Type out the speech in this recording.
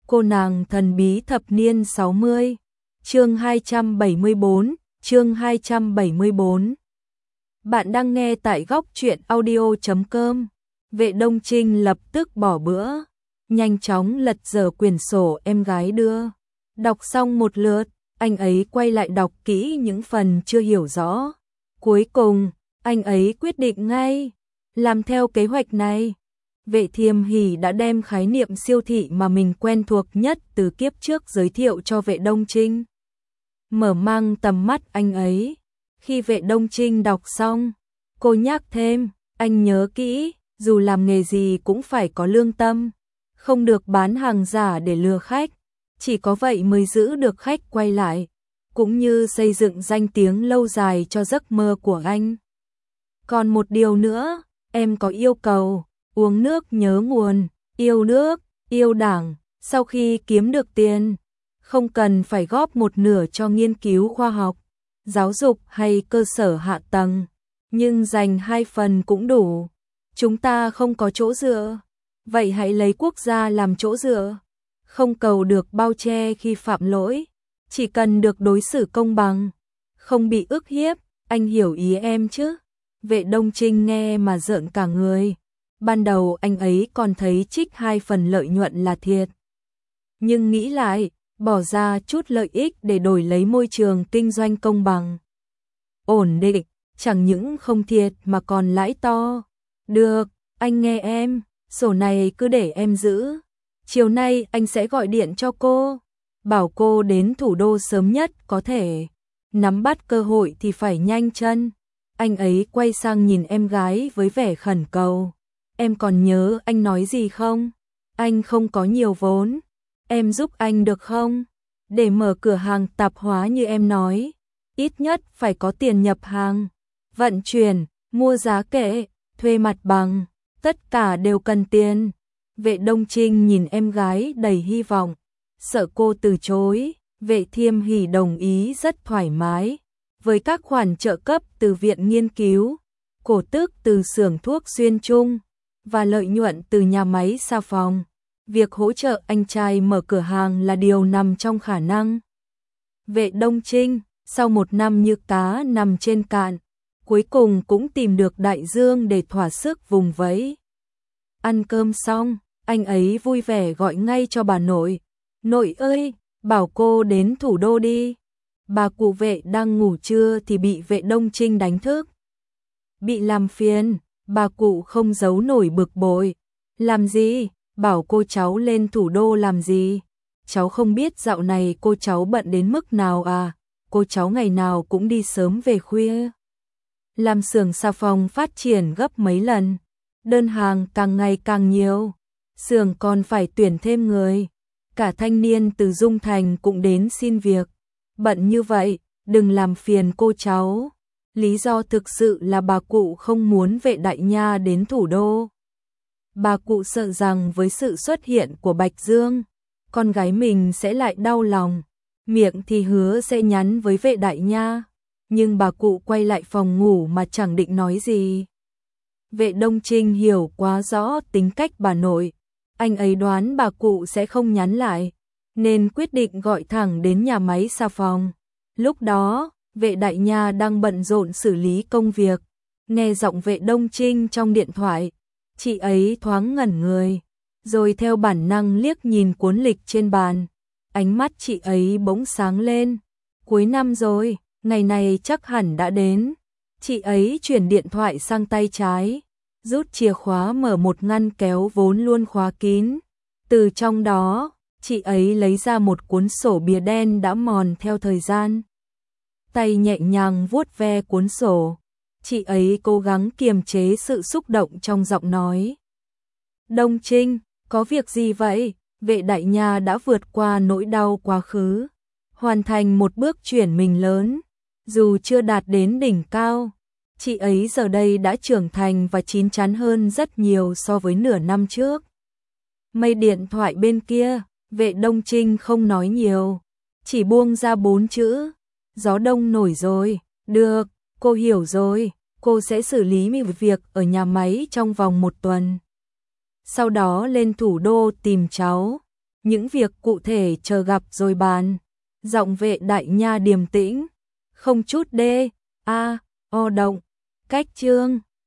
Cô nàng thần bí thập niên 60. Chương 274, chương 274. Bạn đang nghe tại góc truyện audio.com. Vệ Đông Trinh lập tức bỏ bữa, nhanh chóng lật dở quyển sổ em gái đưa. Đọc xong một lượt, anh ấy quay lại đọc kỹ những phần chưa hiểu rõ. Cuối cùng, anh ấy quyết định ngay, làm theo kế hoạch này. Vệ Thiêm Hỷ đã đem khái niệm siêu thị mà mình quen thuộc nhất từ kiếp trước giới thiệu cho Vệ Đông Trinh. Mở mang tầm mắt anh ấy. Khi Vệ Đông Trinh đọc xong, cô nhắc thêm, anh nhớ kỹ, dù làm nghề gì cũng phải có lương tâm, không được bán hàng giả để lừa khách, chỉ có vậy mới giữ được khách quay lại, cũng như xây dựng danh tiếng lâu dài cho giấc mơ của anh. Còn một điều nữa, em có yêu cầu, uống nước nhớ nguồn, yêu nước, yêu Đảng, sau khi kiếm được tiền, không cần phải góp một nửa cho nghiên cứu khoa học, giáo dục hay cơ sở hạ tầng, nhưng dành 2 phần cũng đủ. Chúng ta không có chỗ dựa, vậy hãy lấy quốc gia làm chỗ dựa, không cầu được bao che khi phạm lỗi, chỉ cần được đối xử công bằng, không bị ức hiếp, anh hiểu ý em chứ? Vệ Đông Trinh nghe mà rợn cả người. Ban đầu anh ấy còn thấy trích 2 phần lợi nhuận là thiệt. Nhưng nghĩ lại, bỏ ra chút lợi ích để đổi lấy môi trường kinh doanh công bằng, ổn định, chẳng những không thiệt mà còn lãi to. Được, anh nghe em, sổ này cứ để em giữ. Chiều nay anh sẽ gọi điện cho cô, bảo cô đến thủ đô sớm nhất có thể. Nắm bắt cơ hội thì phải nhanh chân. Anh ấy quay sang nhìn em gái với vẻ khẩn cầu. Em còn nhớ anh nói gì không? Anh không có nhiều vốn. Em giúp anh được không? Để mở cửa hàng tạp hóa như em nói, ít nhất phải có tiền nhập hàng, vận chuyển, mua giá kệ, thuê mặt bằng, tất cả đều cần tiền. Vệ Đông Trinh nhìn em gái đầy hy vọng, sợ cô từ chối. Vệ Thiêm Hỷ đồng ý rất thoải mái, với các khoản trợ cấp từ viện nghiên cứu, cổ tức từ xưởng thuốc Xuyên Trung, và lợi nhuận từ nhà máy xà phòng. Việc hỗ trợ anh trai mở cửa hàng là điều nằm trong khả năng. Vệ Đông Trinh, sau 1 năm như cá nằm trên cạn, cuối cùng cũng tìm được đại dương để thỏa sức vùng vẫy. Ăn cơm xong, anh ấy vui vẻ gọi ngay cho bà nội. Nội ơi, bảo cô đến thủ đô đi. Bà cụ Vệ đang ngủ trưa thì bị Vệ Đông Trinh đánh thức. Bị làm phiền, bà cụ không giấu nổi bực bội. Làm gì? Bảo cô cháu lên thủ đô làm gì? Cháu không biết dạo này cô cháu bận đến mức nào à? Cô cháu ngày nào cũng đi sớm về khuya. Làm xưởng xà phòng phát triển gấp mấy lần, đơn hàng càng ngày càng nhiều, xưởng còn phải tuyển thêm người. Cả thanh niên từ Dung Thành cũng đến xin việc. Bận như vậy, đừng làm phiền cô cháu. Lý do thực sự là bà cụ không muốn Vệ đại nha đến thủ đô. Bà cụ sợ rằng với sự xuất hiện của Bạch Dương, con gái mình sẽ lại đau lòng, miệng thì hứa sẽ nhắn với Vệ đại nha, nhưng bà cụ quay lại phòng ngủ mà chẳng định nói gì. Vệ Đông Trinh hiểu quá rõ tính cách bà nội, anh ấy đoán bà cụ sẽ không nhắn lại, nên quyết định gọi thẳng đến nhà máy xà phòng. Lúc đó, Vệ đại nha đang bận rộn xử lý công việc, nghe giọng Vệ Đông Trinh trong điện thoại. Chị ấy thoáng ngẩn người, rồi theo bản năng liếc nhìn cuốn lịch trên bàn. Ánh mắt chị ấy bỗng sáng lên. Cuối năm rồi, ngày này chắc hẳn đã đến. Chị ấy chuyển điện thoại sang tay trái, rút chìa khóa mở một ngăn kéo vốn luôn khóa kín. Từ trong đó, chị ấy lấy ra một cuốn sổ bìa đen đã mòn theo thời gian. Tay nhẹ nhàng vuốt ve cuốn sổ. Chị ấy cố gắng kiềm chế sự xúc động trong giọng nói. Đông Trinh, có việc gì vậy? Vệ đại nha đã vượt qua nỗi đau quá khứ, hoàn thành một bước chuyển mình lớn. Dù chưa đạt đến đỉnh cao, chị ấy giờ đây đã trưởng thành và chín chắn hơn rất nhiều so với nửa năm trước. Mây điện thoại bên kia, Vệ Đông Trinh không nói nhiều, chỉ buông ra 4 chữ. Gió đông nổi rồi. Được, cô hiểu rồi. Cô sẽ xử lý việc ở nhà máy trong vòng 1 tuần. Sau đó lên thủ đô tìm cháu. những việc cụ thể chờ gặp rồi bàn. Giọng Vệ Đại Nha điềm tĩnh, không chút o động. Cách Chương